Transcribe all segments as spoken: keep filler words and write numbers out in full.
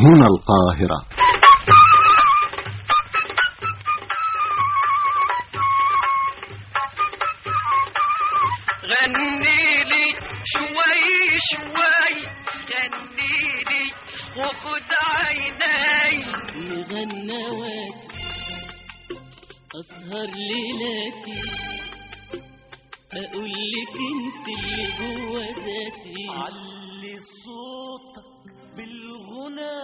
هنا القاهرة. غنيلي شوي شوي غنيلي وخد عيني مغنوات أسهر ليلاتي أقول لك انت اللي جوا ذاتي علي صوتك بالغنى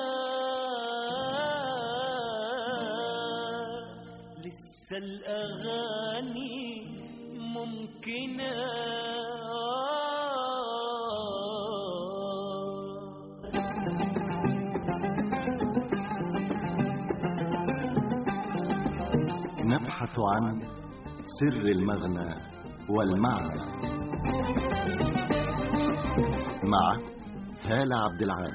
لسه الأغاني ممكنة نبحث عن سر المغنى والمعنى مع هالة عبد العال.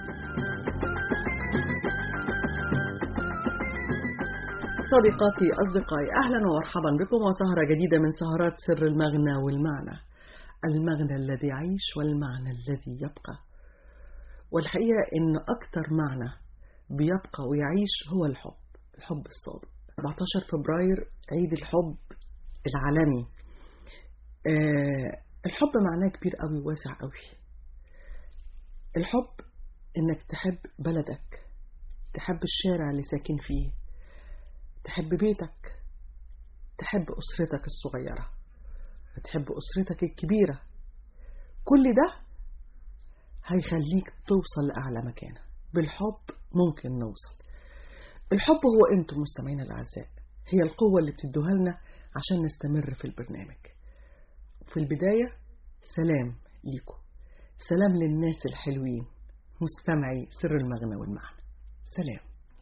صديقاتي أصدقائي، أهلا ومرحبا بكم وسهرة جديدة من سهرات سر المغنى والمعنى. المغنى الذي يعيش والمعنى الذي يبقى. والحقيقة إن أكتر معنى بيبقى ويعيش هو الحب، الحب الصادق. أربعة عشر فبراير عيد الحب العالمي. أه الحب معناه كبير قوي وواسع قوي. الحب إنك تحب بلدك، تحب الشارع اللي ساكن فيه، تحب بيتك، تحب أسرتك الصغيرة، تحب أسرتك الكبيرة. كل ده هيخليك توصل لأعلى مكانة. بالحب ممكن نوصل. الحب هو أنتم مستمعين الأعزاء، هي القوة اللي بتدوها لنا عشان نستمر في البرنامج. في البداية سلام ليكم، سلام للناس الحلوين مستمعي سر المغنى والمعنى. سلام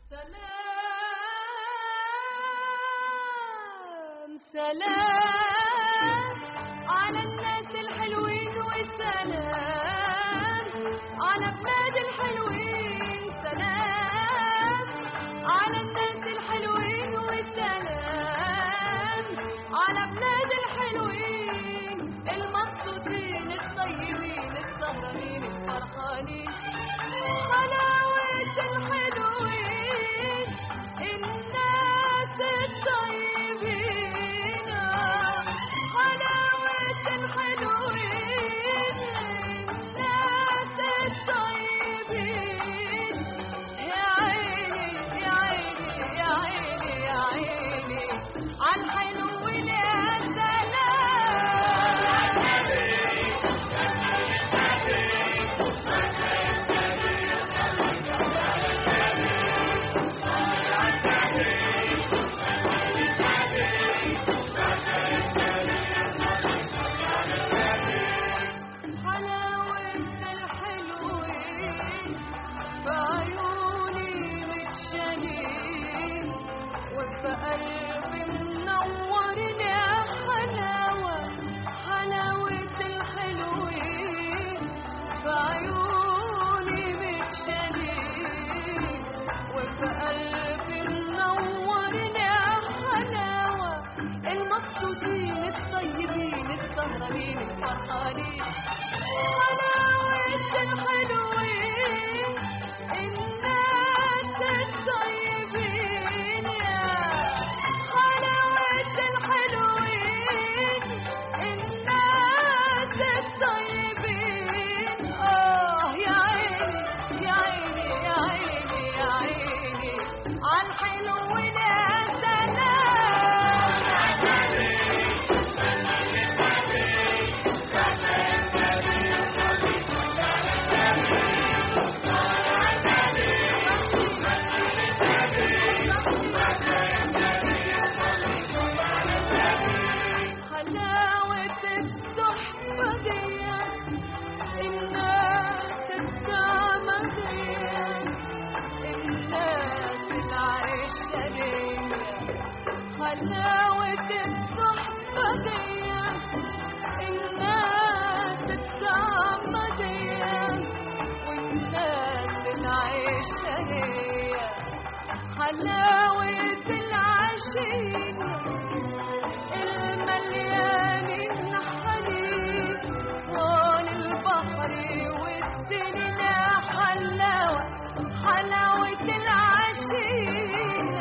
سلام سلام على الناس الحلوين والسلام على بلاد الحلوين. سلام على الناس الحلوين والسلام على بلاد الحلوين، المبسوطين الطيبين السهرانين الفرحانين، حلاوة الحلوين الناس الطيبين، حلاوة الحلوين الناس الطيبين. يا عيني يا عيني يا عيني يا عيني عالحلوين يا قلبي منور يا حلاوة، حلاوة الحلوين بعيوني متشالين، وفي قلبي منور يا حلاوة، المبسوطين الطيبين السهرانين الفرحانين، حلاوة الحلوين الناس الطيبين، الحلوين الناس الطيبين. آه يا عيني يا عيني يا عيني يا عيني عالحلوين يا حلاوة الصحبة دي، الناس الطعمة دي، والناس العيشة هي حلاوة العشية المليانين حنين، طول البحر والدنيا حلاوة حلاوة حلاوة العشيق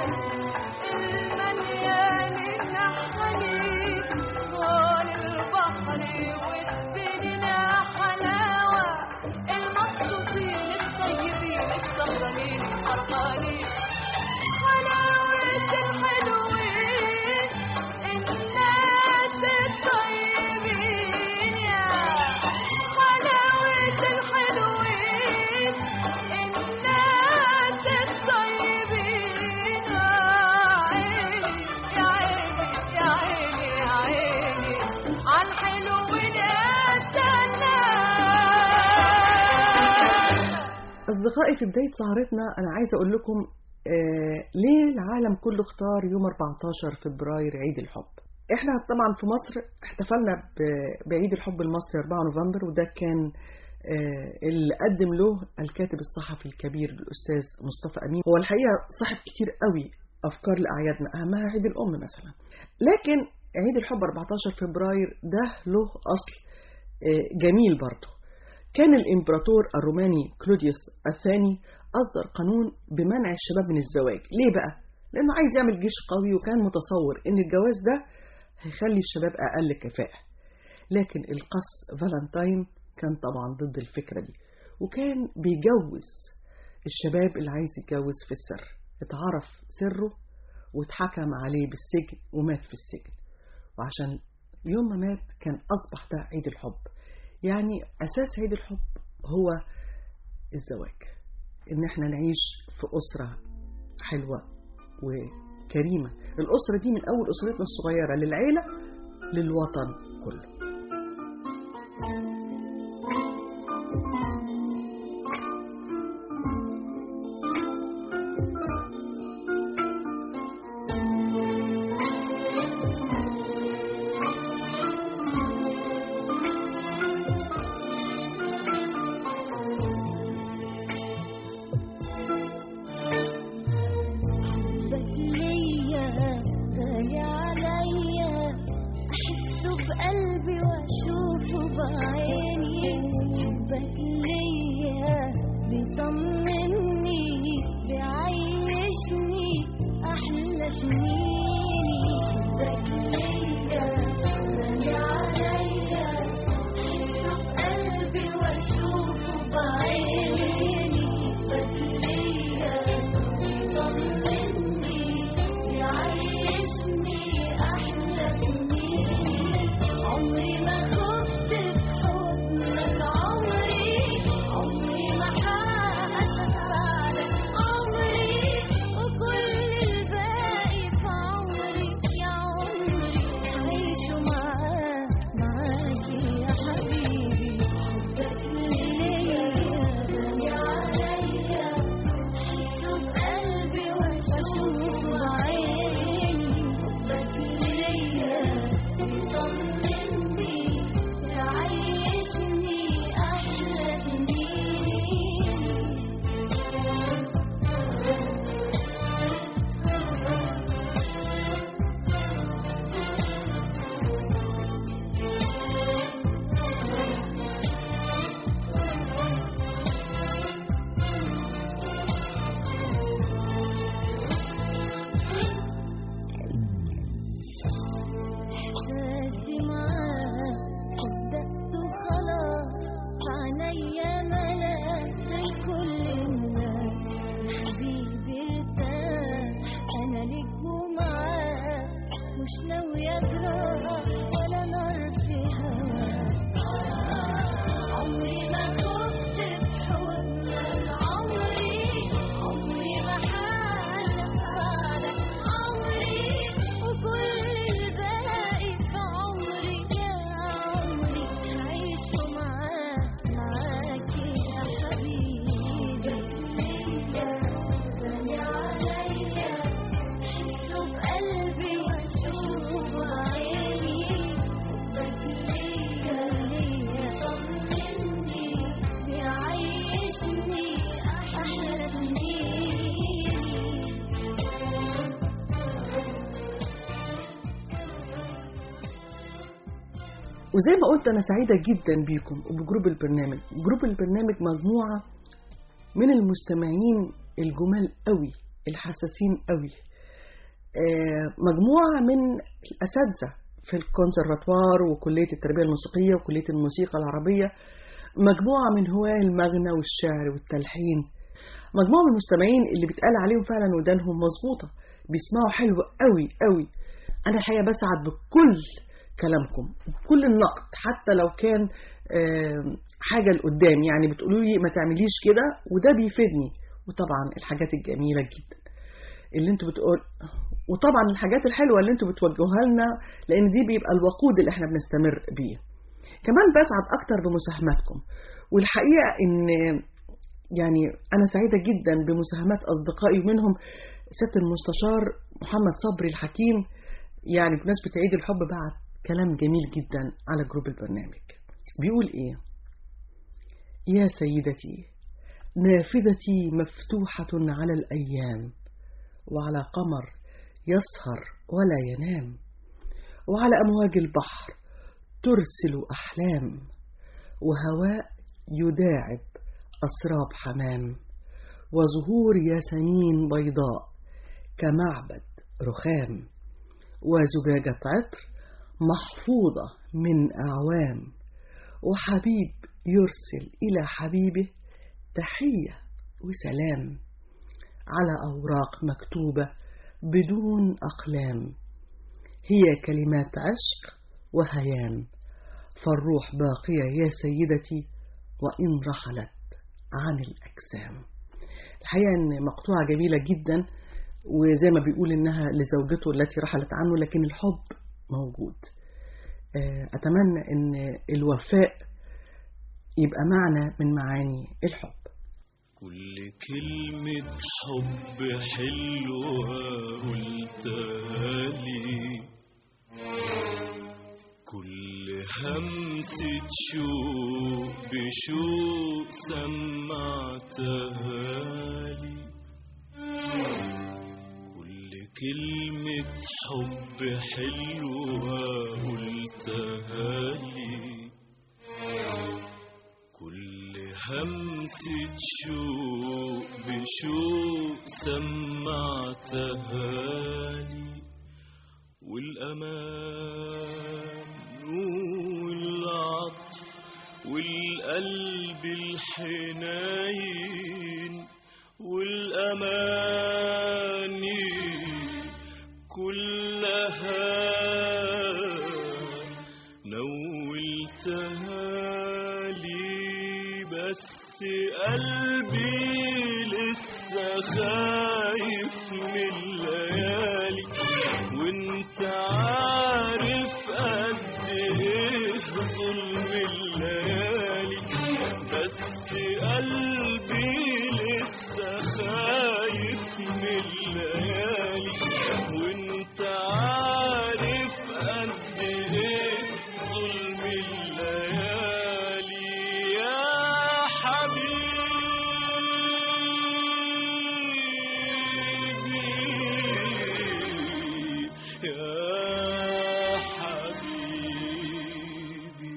المليان الحنين طال البحر والسنين حلاوة المبسوطين الطيبين السهرانين الحرقانين حلاوة الحلوين الناس الطيبين يا حلاوة الحلوين الناس الطيبين يا عيني يا عيني يا عيني يا عيني عالحلوين يا سلام. أصدقائي، في بداية سهرتنا أنا عايزة أقول لكم آه ليه العالم كله اختار يوم أربعتاشر فبراير عيد الحب. احنا طبعا في مصر احتفلنا ب- بعيد الحب المصري أربعة نوفمبر، وده كان آه اللي قدم له الكاتب الصحفي الكبير الأستاذ مصطفى أمين. هو الحقيقة صاحب كتير قوي أفكار لأعيادنا، أهمها عيد الأم مثلا. لكن عيد الحب أربعتاشر فبراير ده له أصل آه جميل برضه. كان الإمبراطور الروماني كلوديوس الثاني أصدر قانون بمنع الشباب من الزواج. ليه بقى؟ لأنه عايز يعمل جيش قوي، وكان متصور إن الجواز ده هيخلي الشباب أقل كفاءة. لكن القس فالنتاين كان طبعا ضد الفكرة دي، وكان بيجوز الشباب اللي عايز يتجوز في السر. اتعرف سره واتحكم عليه بالسجن ومات في السجن. وعشان يوم ما مات كان أصبح ده عيد الحب. يعني أساس عيد الحب هو الزواج، إن احنا نعيش في أسرة حلوة وكريمة. الأسرة دي من أول أسرتنا الصغيرة للعيلة للوطن كله. حبك ليا غالي عليا أحسه في قلبي وأشوفه بعيني حبك ليا بيطمني بيعيشني أحلى سنيني حبك ليا غالي عليا أحسه في قلبي وأشوفه بعيني حبك ليا بيطمني بيعيشني أحلى سنيني عمري ما خفت بحضنك عمري عمري ما هشهد بعدك عمري وكل الباقي في عمري يا عمري هعيشه معاك معاكي يا حبيبي حبك ليا غالي عليا أحسه بقلبي وأشوفه بعيني حبك ليا بيطمني بيعيشني أحلى سنيني إحساسي معاك صدقت وخلاص عينيا ملاك لكل الناس حبيبي ارتاح أنا ليك ومعاك مش ناوية أجراح ولا نار في هواك عمري ما خفت بحضنك عمري عمري ما هحلف بعدك عمري وكل الباقي في عمري يا عمري هعيشه معاك معاكي يا حبيبي ليا غالي عليا أحسه بقلبي وأشوفه بعيني حبك ليا ليا طمني بيعيشني أحلى سنيني وزي ما قلت أنا سعيدة جدا بيكم وبجروب البرنامج. جروب البرنامج مجموعة من المستمعين الجمال قوي الحساسين قوي، آه، مجموعة من الأساتذة في الكونسرفاتوار وكلية التربية الموسيقية وكلية الموسيقى العربية، مجموعة من هواة المغنى والشعر والتلحين، مجموعة من المستمعين اللي بيتقال عليهم فعلا ودانهم مظبوطة، بيسمعوا حلو قوي قوي. أنا الحقيقة بسعد بكل كلامكم بكل النقد، حتى لو كان آه، حاجة لقدام، يعني بتقولوا لي ما تعمليش كده وده بيفيدني، وطبعا الحاجات الجميلة جدا اللي انتوا بتقول، وطبعا الحاجات الحلوة اللي انتوا بتوجهوها لنا، لان دي بيبقى الوقود اللي احنا بنستمر بيه. كمان بسعد اكتر بمساهماتكم، والحقيقة ان يعني انا سعيدة جدا بمساهمات اصدقائي، منهم سيادة المستشار محمد صبري الحكيم، يعني بمناسبة عيد الحب بعد كلام جميل جدا على جروب البرنامج. بيقول ايه؟ يا سيدتي نافذتي مفتوحة على الأيام، وعلى قمر يسهر ولا ينام، وعلى أمواج البحر ترسل أحلام، وهواء يداعب أسراب حمام، وزهور ياسمين بيضاء كمعبد رخام، وزجاجة عطر محفوظة من أعوام، وحبيب يرسل إلى حبيبه تحية وسلام، على أوراق مكتوبة بدون أقلام، هي كلمات عشق وهيام، فالروح باقية يا سيدتي وإن رحلت عن الأجسام. الحقيقة أن مقطوعة جميلة جدا، وزي ما بيقول إنها لزوجته التي رحلت عنه، لكن الحب موجود. أتمنى أن الوفاء يبقى معنى من معاني الحب. كل كلمة حب حلوة قلتها لي، كل همسة شوق بشوق سمعتها لي، كل كلمة حب حلوة قلتها لي، كل همسة شوق بشوق سمعتها لي، والأمان والعطف والقلب الحنين والأماني كلها نولتها لي، بس قلبي لسه خايف من الليالي، وانت عارف قد ايه ظلم الليالي، بس قلبي لسه خايف من الليالي، وانت عارف قد ايه ظلم الليالي يا حبيبي يا حبيبي.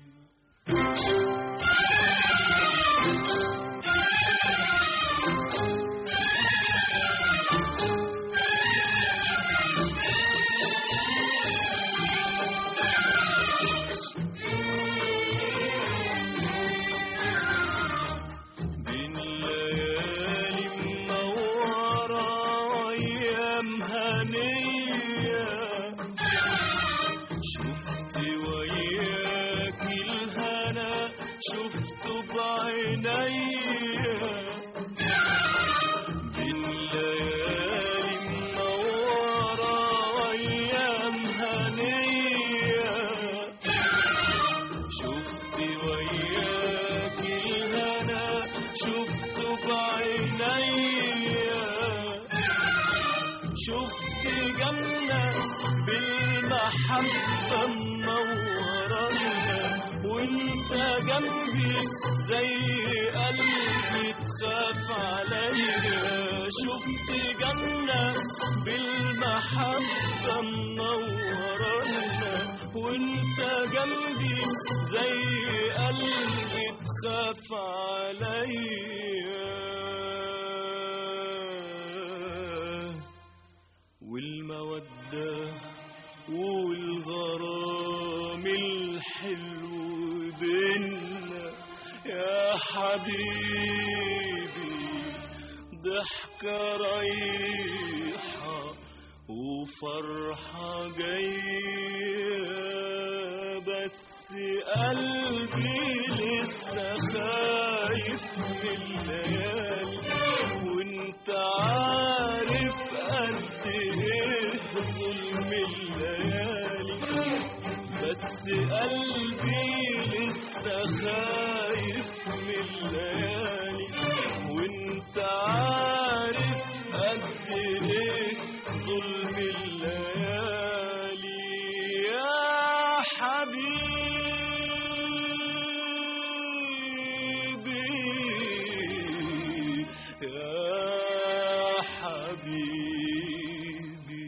بين ليالي منورة وأيام هنية، شفت وياك الهنا شفته بعينيا، بين ليالي منورة وأيام هنية، شفت وياك الهنا شفته بعينيا، شفت جنة بالمحبة منورنا، وانت جنبي زي قلبي تخاف عليا، شفت جنة بالمحبة منورنا، وانت جنبي زي قلبي تخاف عليا. حبيبي ضحكة رايحة وفرحة جاية بس قلبي لسه خايف من الليالي وانت عارف قد ايه ظلم الليالي بس قلبي لسه خايف من الليالي وانت عارف قد ايه ظلم الليالي يا حبيبي يا حبيبي.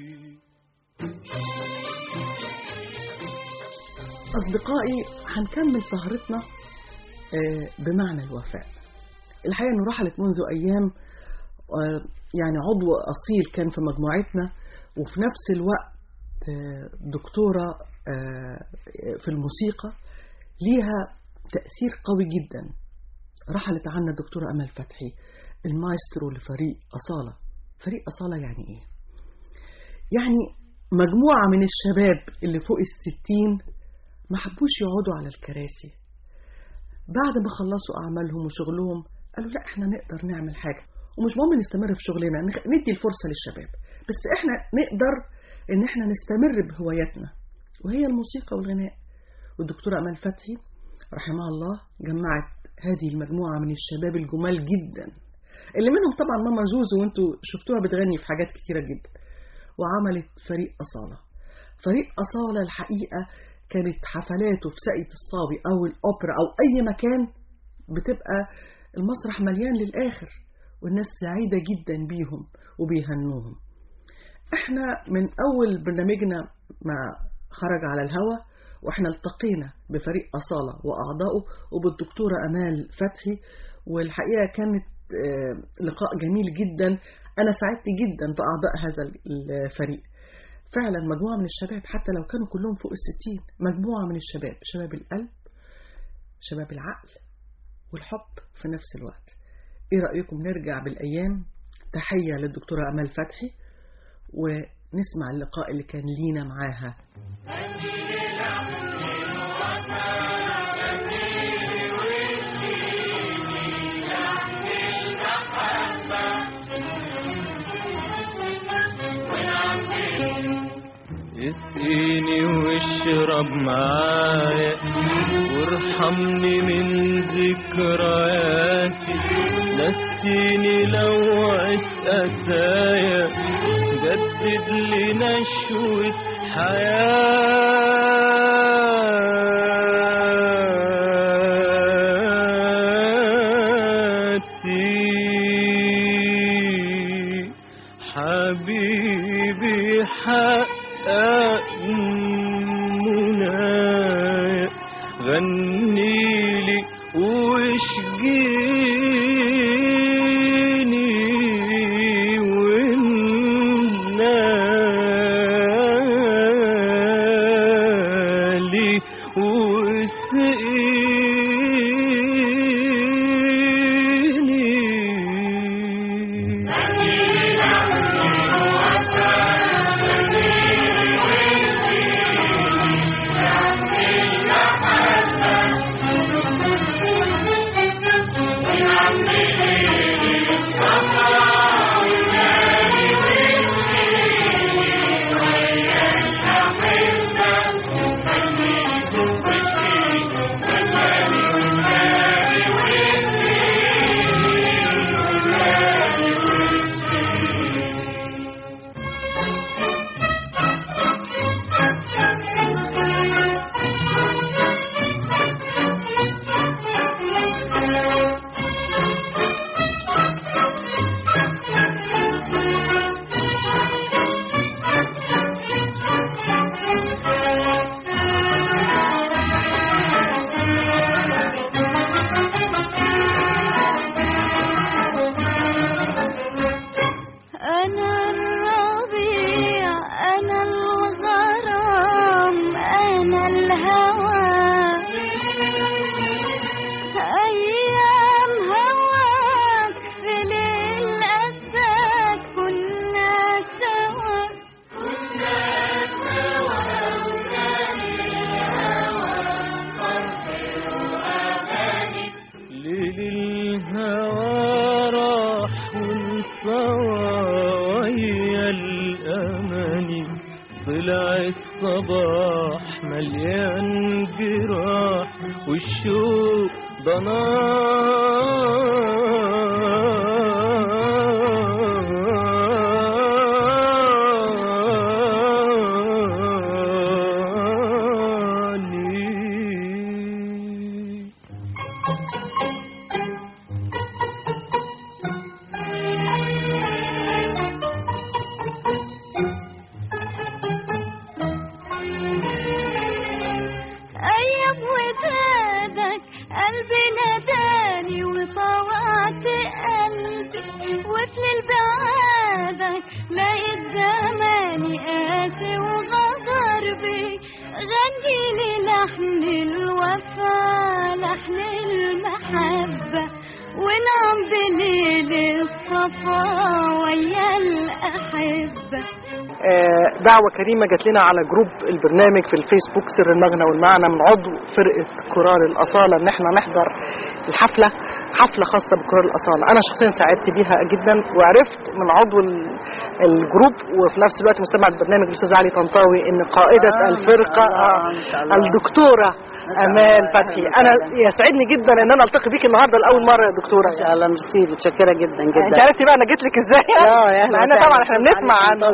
أصدقائي، هنكمل سهرتنا آه، بمعنى الوفاء. الحقيقة أنه رحلت منذ أيام آه، يعني عضو أصيل كان في مجموعتنا وفي نفس الوقت آه، دكتورة آه، في الموسيقى ليها تأثير قوي جدا. رحلت عنا الدكتورة أمل فتحي المايسترو لفريق أصالة. فريق أصالة يعني إيه؟ يعني مجموعة من الشباب اللي فوق الستين ما حبوش يقعدوا على الكراسي. بعد ما خلصوا أعمالهم وشغلهم قالوا لا احنا نقدر نعمل حاجة ومش مهم نستمر في شغلنا، ندي الفرصة للشباب بس احنا نقدر ان احنا نستمر بهواياتنا وهي الموسيقى والغناء. والدكتورة أمل فتحي رحمها الله جمعت هذه المجموعة من الشباب الجمال جدا اللي منهم طبعا ماما زوزو وانتوا شفتوها بتغني في حاجات كتيرة جدا، وعملت فريق أصالة. فريق أصالة الحقيقة كانت حفلاته في ساقية الصاوي أو الأوبرا أو أي مكان بتبقى المسرح مليان للآخر والناس سعيدة جدا بيهم وبيهنوهم. احنا من أول برنامجنا ما خرج على الهوا واحنا التقينا بفريق أصالة وأعضائه وبالدكتورة أمال فتحي، والحقيقة كانت لقاء جميل جدا. أنا سعدت جدا بأعضاء هذا الفريق. فعلا مجموعة من الشباب حتى لو كانوا كلهم فوق الستين، مجموعة من الشباب، شباب القلب، شباب العقل والحب في نفس الوقت. ايه رأيكم نرجع بالأيام؟ تحية للدكتورة أمال فتحي ونسمع اللقاء اللي كان لينا معاها. اسقيني واشرب معايا وارحمني من ذكرياتي، نسيني لوعة أسايا، جدد لي نشوة حياتي. حبيبي حقق منايا، غنيلي واشجيني ونالي الهوى أيام ويا الأماني طلع الصباح مليان جراح والشوق ضناني. أيام ودادك قلبي ناداني وطوعت قلبي وصل لبعادك لقيت زماني قاسي وغدر بي غني لي لحن الوفا لحن المحبة ونعم بليل الصفا ويا الأحبة. آه، دعوة كريمة جات لنا على جروب البرنامج في الفيسبوك سر المغنى والمعنى من عضو فرقة كورال الأصالة ان احنا نحضر الحفلة، حفلة خاصة بكورال الأصالة. انا شخصيا سعدت بيها جدا، وعرفت من عضو ال- الجروب وفي نفس الوقت مستمع البرنامج الاستاذ علي طنطاوي ان قائدة آه الفرقة آه آه الدكتورة امال فتحي. انا يسعدني جدا ان انا التقي بيكي النهارده لاول مره يا دكتوره. ما شاء الله ميرسي، متشكره جدا جدا. انت عرفتي بقى انا جيت لك ازاي؟ اه يعني احنا طبعا احنا بنسمع عنه.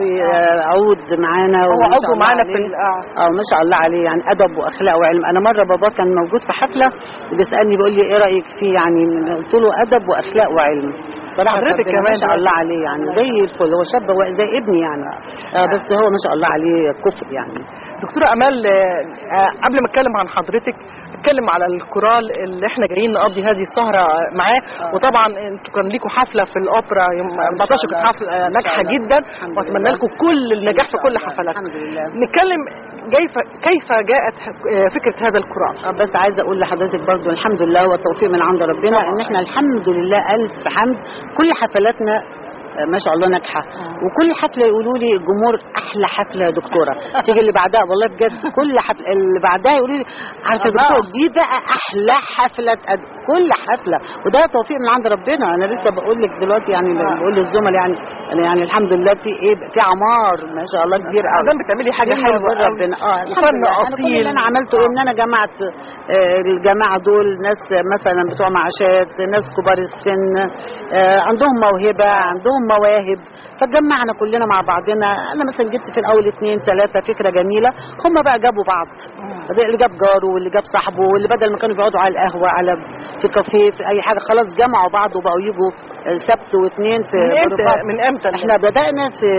عود معانا هو عضو معانا في ال- اه اه ما شاء الله عليه، يعني ادب واخلاق وعلم. انا مره بابا كان موجود في حفله بيسالني بيقول لي ايه رايك فيه، يعني قلت له ادب واخلاق وعلم. صراحه حضرتك ربنا كمان ما شاء الله عليه، يعني زي الفل، هو شاب هو زي ابني يعني. آه بس هو ما شاء الله عليه كفء يعني. دكتوره امال، آه، قبل ما اتكلم عن حضرتك اتكلم على الكورال اللي احنا جايين نقضي هذه السهره معاه. وطبعا انتوا كان ليكم حفله في الاوبرا يوم أربعتاشر، كانت حفله آه، ناجحه جدا، واتمنى لكم كل النجاح في كل حفلاتكم. الحمد لله. نتكلم كيف كيف جاءت آه، فكره هذا الكورال. آه، بس عايزه اقول لحضرتك برضو الحمد لله هو التوفيق من عند ربنا، ان احنا الحمد لله الف حمد كل حفلاتنا آه، ما شاء الله ناجحه. وكل حفله يقولوا لي الجمهور احلى حفله يا دكتوره، تيجي اللي بعدها والله بجد كل حفله اللي بعدها يقولوا لي عارفه يا دكتوره دي بقى احلى حفله أد... كل حفله، وده توفيق من عند ربنا. انا لسه بقول لك دلوقتي يعني بقول للزملاء يعني انا يعني الحمد لله في ايه في عمار ما شاء الله كبير قوي. عشان بتعملي حاجه من حلوه ربنا ربنا اه الحمد فن لله. انا كل اصيل. اللي انا عملته ان انا جمعت آه، الجماعه دول ناس مثلا بتوع معاشات، ناس كبار السن آه، عندهم موهبه عندهم مواهب، فجمعنا كلنا مع بعضنا. انا مثلا جبت في الاول اثنين ثلاثه فكره جميله، هم بقى جابوا بعض، اللي جاب جاره واللي جاب صاحبه واللي بدل ما كانوا بيقعدوا على القهوه على في كافيه في اي حاجه خلاص جمعوا بعض وبقوا يجوا سبت واثنين في من امتى جروبات. من امتى احنا بدأنا في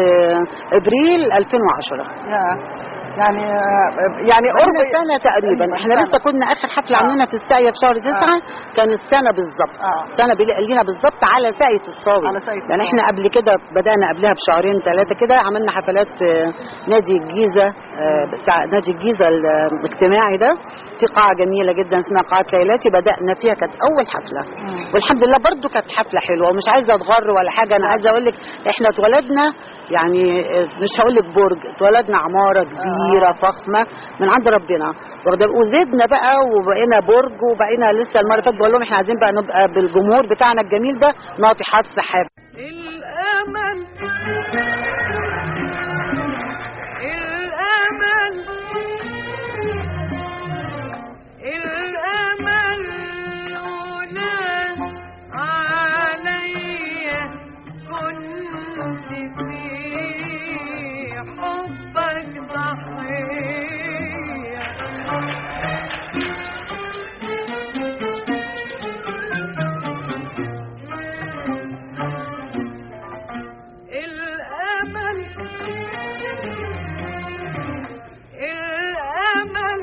ابريل ألفين وعشرة يعني يعني قرب قرب سنة تقريبا. احنا لسه كنا اخر حفلة آه. عاملينها في الساقية في شهر تسعة، كان السنة بالظبط آه. سنة لينا بالظبط على ساقية الصاوي. على ساقية يعني الصاوي. احنا قبل كده بدأنا قبلها بشهرين ثلاثة كده عملنا حفلات آه، نادي الجيزة آه، بتاع نادي الجيزة الاجتماعي ده، في قاعة جميلة جدا اسمها قاعة ليلاتي، بدأنا فيها كانت أول حفلة والحمد لله برضو كانت حفلة حلوة. ومش عايزة اتغر ولا حاجة، أنا عايزة أقول لك احنا اتولدنا يعني آه، مش هقول لك برج، اتولدنا عمارة كبيرة فخمة من عند ربنا، وزدنا بقى وبقينا برج وبقينا لسه المرة اللي فاتت بقول لهم احنا عايزين بقى نبقى بالجمهور بتاعنا الجميل ده ناطحات سحاب. الأمل الأمل الأمل لولا علي كنت في حبك ضحية. الأمل الأمل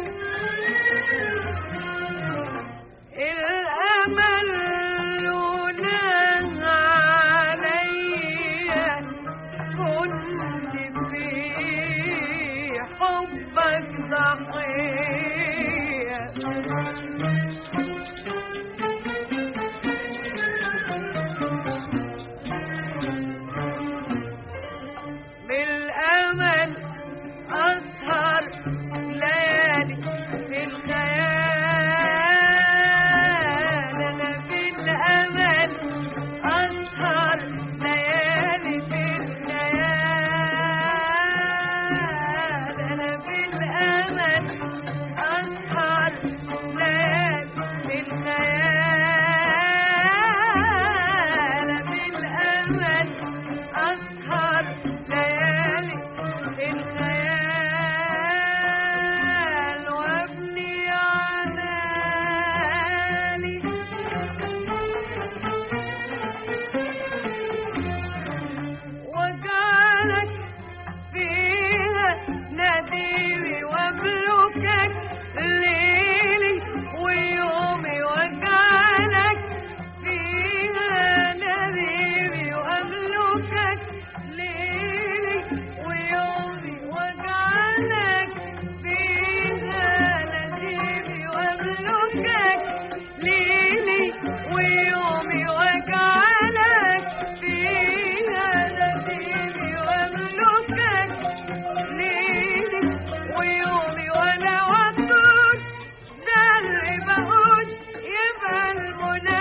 الأمل لولا علي كنت في حب ليالي الخيال وابني عنالي واجعلك فيها نديمي واملكك ليلي ويومي واجعلك فيها نديمي واملكك ليلي ويومي واجعلك فيها نديمي واملكك ليلي ويومي واجعلك فيها نديمي واملكك ليلي ويومي وانا وطول ده اللي بقول يبقى المنى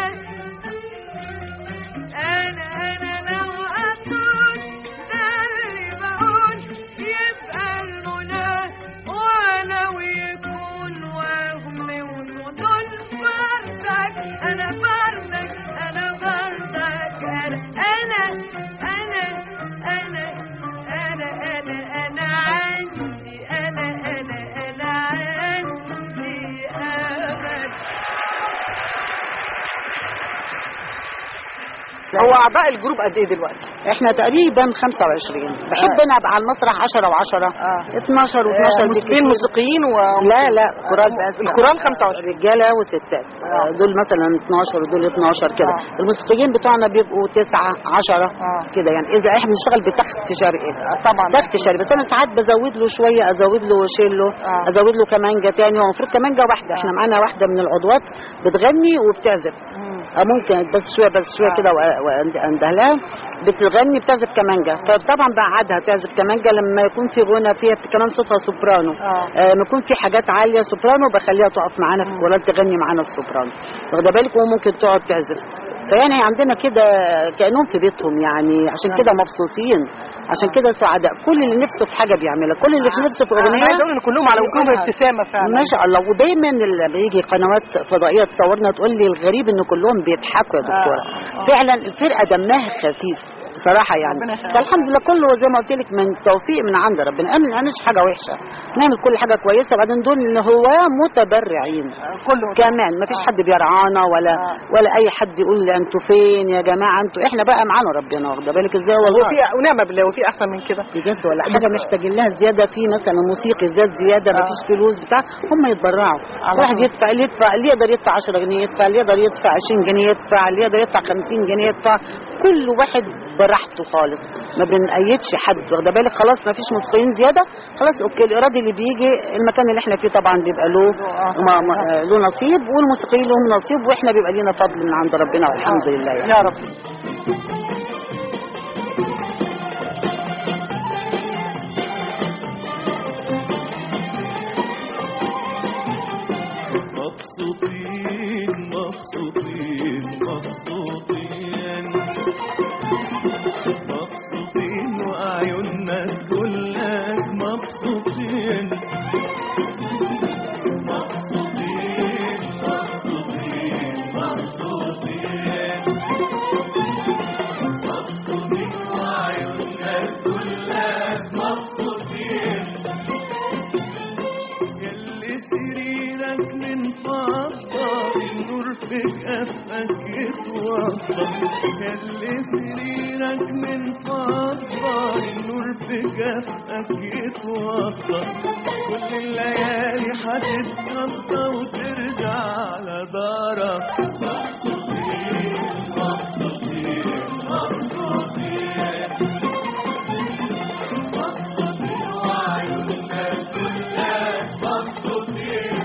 انا انا لو اطول ده اللي بقول يبقى المنى وانا ويكون وهمي ونضل بردك انا بردك انا بردك انا انا انا انا انا انا عندي انا انا انا عندي امل. هو اعضاء الجروب قد ايه دلوقتي؟ احنا تقريبا خمسة وعشرين. بحب انا ابقى على المسرح عشرة وعشرة اتناشر و12 موسيقيين موسيقيين و لا لا كورال بس الكورال خمسة وعشرين رجاله وستات. آه. دول مثلا اتناشر ودول اتناشر كده. آه. الموسيقيين بتوعنا بيبقوا تسعة عشرة آه. كده يعني. اذا احنا بنشتغل بتخت شرقي طبعا تخت شرقي بس انا ساعات بزود له شويه ازود له شيلو آه. ازود له كمانجه تاني ومفروض كمانجه واحده. احنا معانا واحده من العضوات بتغني وبتعزف. آه ممكن بس شويه بس شويه آه. كده واندهلها بتغني بتعزف كمانجا. فطبعا بعدها تعزف كمانجا لما يكون في غنى فيها كمان صوتها سوبرانو. آه. آه لما يكون في حاجات عاليه سوبرانو بخليها تقف معانا في الكورال تغني معانا السوبرانو واخده بالك وممكن تقعد تعزف. فيعني عندنا كده كأنهم في بيتهم يعني عشان كده مبسوطين عشان كده سعداء. كل اللي نفسه في حاجه بيعملها كل اللي في نفسه في اغنيه. انا عايز اقول ان كلهم على وجوه ابتسامه فعلا ما شاء الله. ودايما لما يجي قنوات فضائيه تصورنا تقول لي الغريب ان كلهم بيضحكوا يا دكتوره. آه. آه. فعلا الفرقه دمها خفيف بصراحه يعني. ربنا يخليك. فالحمد لله كله زي ما قلت لك من توفيق من عند ربنا. ما نعملش حاجه وحشه نعمل كل حاجه كويسه. وبعدين دول اللي هو متبرعين كله كمان ما فيش حد بيرعانا ولا آه. ولا اي حد يقول لي انتوا فين يا جماعه انتوا. احنا بقى معانا ربنا واخده بالك ازاي والله. وفي ونعم بالله وفي احسن من كده بجد ولا حاجه محتاجين لها زياده في مثلا موسيقي زاد زياده آه. ما فيش فلوس بتاع هم يتبرعوا. على واحد طول. يدفع اللي يدفع اللي يقدر يدفع عشرة جنيه يدفع اللي يقدر يدفع عشرين جنيه يدفع اللي يقدر يدفع خمسين جنيه يدفع. كل واحد براحته خالص ما بنقيدش حد واخده بالك. خلاص ما فيش موسيقيين زياده خلاص اوكي. الايرادي اللي بيجي المكان اللي احنا فيه طبعا بيبقى له ما- ما- له نصيب والموسيقيين لهم نصيب واحنا بيبقى لنا فضل من عند ربنا والحمد لله يعني. يا رب. مبسوطين مبسوطين مبسوطين مبسوطين وأعيننا كلك مبسوطين مبسوطين مبسوطين مبسوطين مبسوطين وأعيننا كلك مبسوطين يلي سريرك من فضة النور في كفك يتوضى. يلي سريرك من فضة النور في كفك يتوضى. كل الليالي هتتغطى وترجع على دارك. مبسوطين مبسوطين مبسوطين مبسوطين وعيوننا كلك مبسوطين.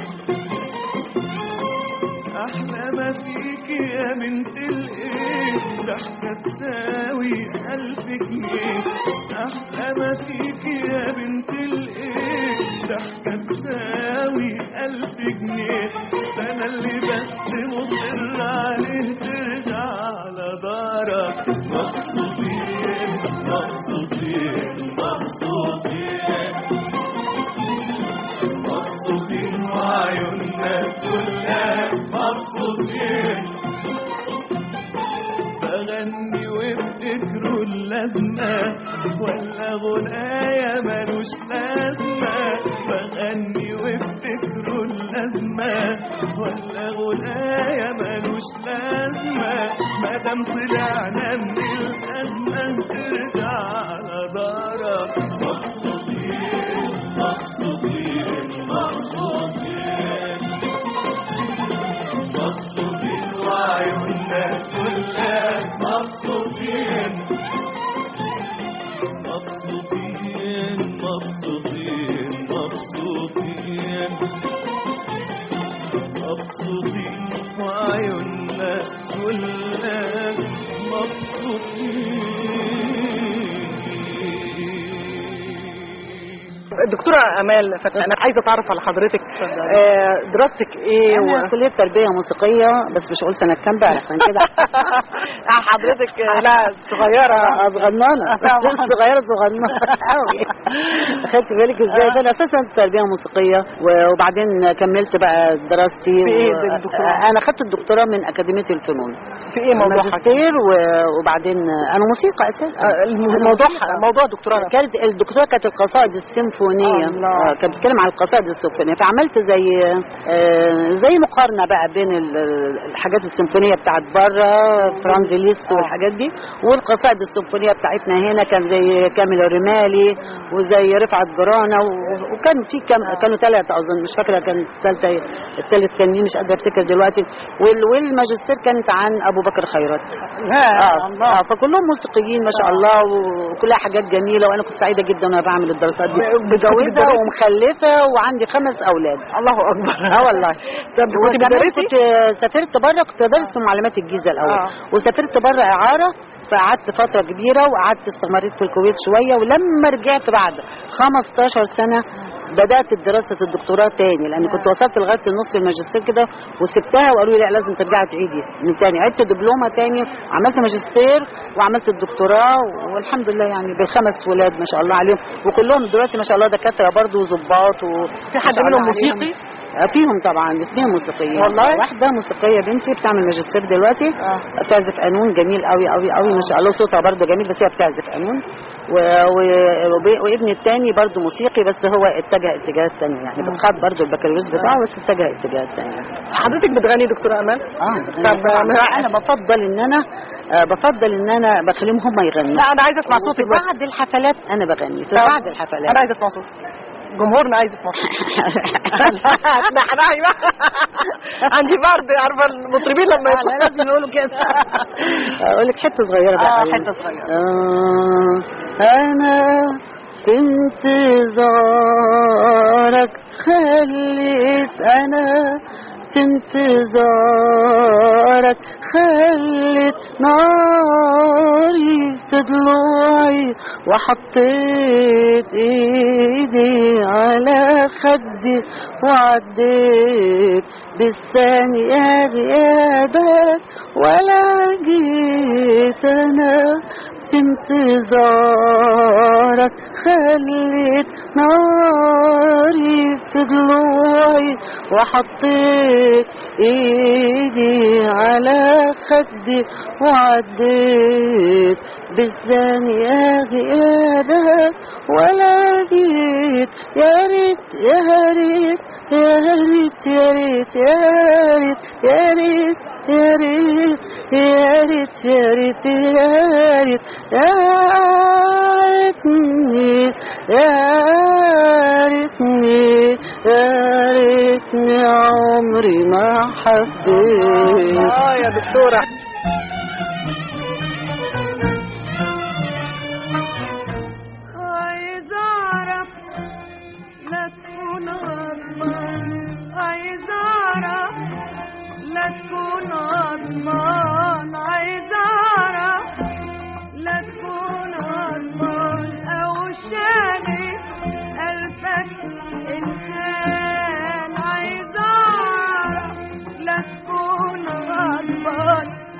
أحلى ما فيك يا بنت الإيه ضحكة تساوي ألف جنيه. أحلى ما فيك يا بنت الإيه ضحكة تساوي ألف جنيه. ده أنا اللي بس مصر عليه ترجع على دارك. مبسوطين مبسوطين مبسوطين مبسوطين وعيوننا كلها مبسوطين. بغني وافتكروا اللي لازمة ولا غنايا ملوش لازمة بغني وافتكروا اللازمة ولا غنايا ملوش لازمة مادام طلعنا من الأزمة ارجع على دارك مبسوطين مبسوطين مبسوطين مبسوطين وعيوننا كلها مبسوطين مبسوطين مبسوطين مبسوطين مبسوطين وعيوننا كلها مبسوطين. دكتورة أمال فتحي، أنا عايزة أتعرف على حضرتك. آه دراستك إيه؟ أنا و... كلية تربية موسيقية، بس مش هقول سنة كام بقى عشان كده. حضرتك لا صغيرة صغننة صغيرة صغننة قوي. خدت بالك ازاي؟ ده أنا أساسا تربية موسيقية وبعدين كملت بقى دراستي. في إيه و... الدكتوراه؟ أنا خدت الدكتوراه من أكاديمية الفنون. في إيه موضوعها؟ ماجستير و... وبعدين أنا موسيقى أساسا. الموضوع موضوع الدكتوراه كانت الدكتوراه كانت القصائد السيمفونية. آه كانت بتتكلم على القصائد السيمفونية، فعملت زي آه زي مقارنة بقى بين الحاجات السيمفونية بتاعت بره فرانز ليست والحاجات دي والقصائد السيمفونية بتاعتنا هنا. كان زي كامل الرمالي وزي رفعت جرانة وكان في كام كانوا ثلاثة أظن، مش فاكرة كان الثالثة الثالث كان مين، مش قادرة أفتكر دلوقتي. والماجستير كانت عن أبو بكر خيرت. آه آه فكلهم موسيقيين ما شاء الله وكلها حاجات جميلة، وأنا كنت سعيدة جدا وأنا بعمل الدراسات دي. متجوزة ومخلفة وعندي خمس أولاد. الله أكبر. اه والله. طب كنت بتدرسي؟ كنت سافرت بره، كنت بدرس في معلمات الجيزة الأول. آه. وسافرت بره إعارة، فقعدت فترة كبيرة وقعدت استمريت في الكويت شوية، ولما رجعت بعد خمستاشر سنة بدأت دراسة الدكتوراه تاني، لأن كنت وصلت لغاية نص الماجستير كده وسبتها وقالوا لي لا لازم ترجعي تعيدي من تاني. عدت دبلومة تاني، عملت ماجستير وعملت الدكتوراه، والحمد لله يعني بالخمس ولاد ما شاء الله عليهم، وكلهم دلوقتي ما شاء الله دكاترة برضه وظباط. في حد منهم موسيقي؟ فيهم طبعا اثنين موسيقيين. والله؟ واحده موسيقيه بنتي بتعمل ماجستير دلوقتي. آه. بتعزف قانون جميل قوي قوي قوي ما شاء الله، صوتها برضه جميل بس هي بتعزف قانون. و... و... وابني الثاني برضه موسيقي بس هو اتجه اتجاهات ثانيه، يعني بتخاط برضه البكالوريوس بتاعه بس اتجه اتجاهات ثانيه. حضرتك بتغني دكتورة أمال؟ اه طب انا بفضل ان انا آه بفضل ان انا بخليهم هم يغنوا. لا انا عايزه اسمع صوتك بس. بعد الحفلات انا بغني في بعد الحفلات. انا عايزه اسمع صوتك، جمهورنا عايز يسمع صوتك. لا انا ايوه عندي برد، عارفه المطربين لما يطلعوا لازم يقولوا كده. اقول لك حته صغيره بقى. اه حته صغيره. آه انا في انتظارك خليت انا في انتظارك خليت ناري في ضلوعي وحطيت ايدي على خدي وعديت بالثانية غيابك ولا جيت انا في انتظارك خليت ناري في ضلوعي وحطيت ايدي على خدي وعديت بالثانية غيابك ولا جيت. يا ريت يا ريت يا ريت يا ريت يا ريت يا ريت يا ريت يا ريت يا ريت يا ريت يا ريتني يا ريتني يا ريتني عمري ما حبيت. اه يا دكتورة عايز اعرف لا تكون غضبان، عايز اعرف لا تكون غضبان، عايز اعرف لا تكون غضبان او شاغل قلبك انسان. عايز اعرف لا تكون غضبان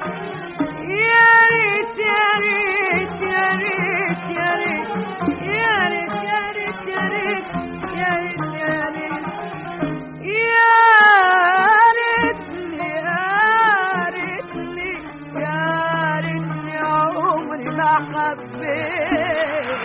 يا ريت يا ريت يا ريت يا ريت يا ريت يا ريت يا ريت يا ريت يا ريت يا ريتني يا ريتني يا ريتني عمري ما حبيت.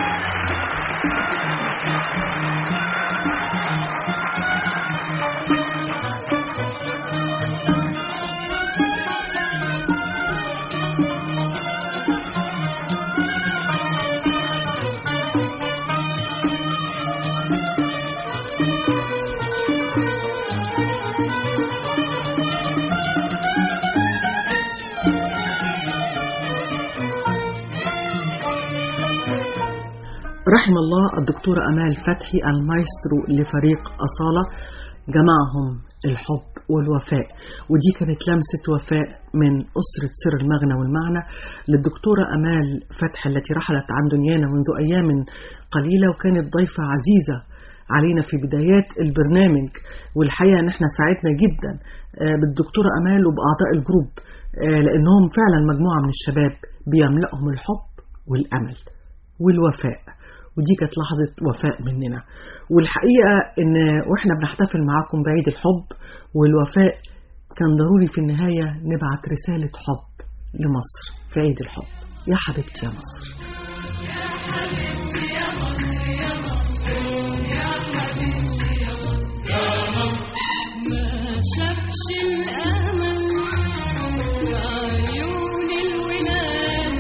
رحم الله الدكتورة أمال فتحي المايسترو لفريق أصالة، جمعهم الحب والوفاء. ودي كانت لمسة وفاء من أسرة سر المغنى والمعنى للدكتورة أمال فتحي التي رحلت عن دنيانا منذ أيام قليلة، وكانت ضيفة عزيزة علينا في بدايات البرنامج. والحقيقة ان احنا سعدنا جدا بالدكتورة أمال وبأعضاء الجروب، لأنهم فعلا مجموعة من الشباب بيملأهم الحب والأمل والوفاء. ودي كانت لحظة وفاء مننا. والحقيقة ان واحنا بنحتفل معاكم بعيد الحب والوفاء كان ضروري في النهاية نبعت رسالة حب لمصر في عيد الحب. يا حبيبتي يا مصر، يا حبيبتي يا مصر، يا مصر، يا حبيبتي يا مصر، يا مصر. ما شافش الأمل في عيون الولاد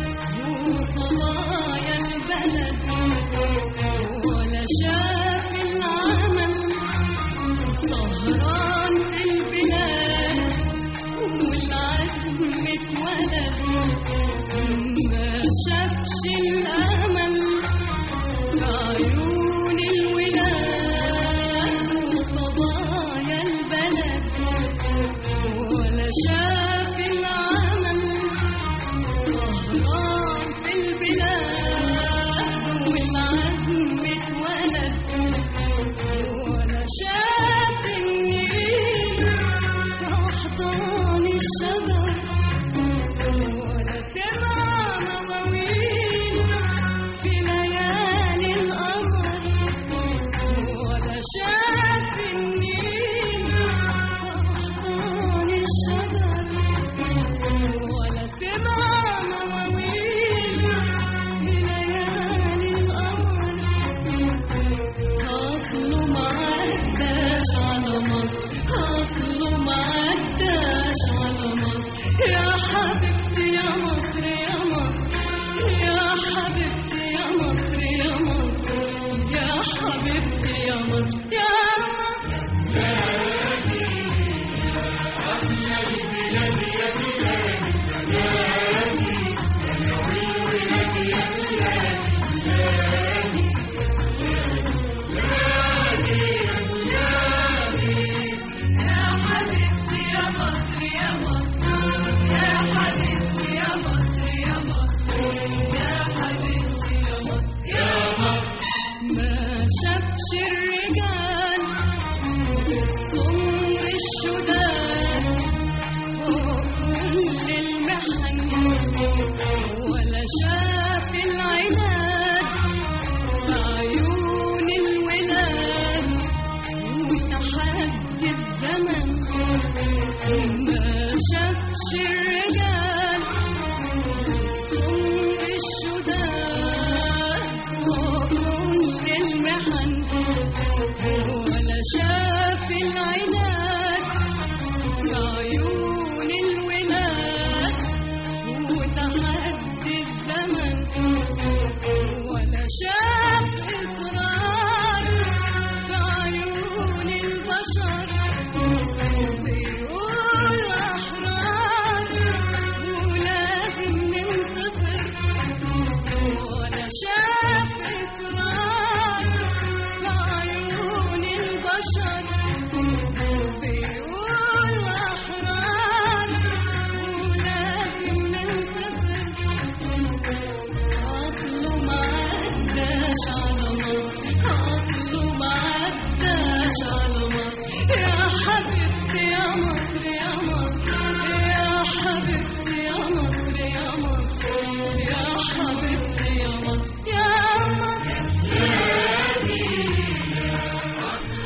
وصبايا البلد، ولا شاف العمل سهران في البلاد والعزم اتولد. ما شافش الأمل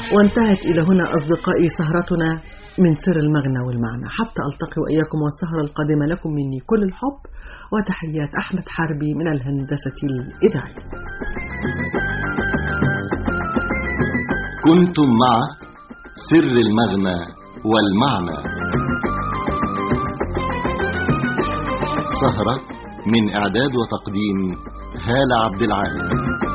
وانتهت إلى هنا أصدقائي سهرتنا من سر المغنى والمعنى، حتى ألتقي وإياكم والسهرة القادمة لكم مني كل الحب وتحيات أحمد حربي من الهندسة الإذاعية. كنتم مع سر المغنى والمعنى، سهرة من إعداد وتقديم هالة عبد العال.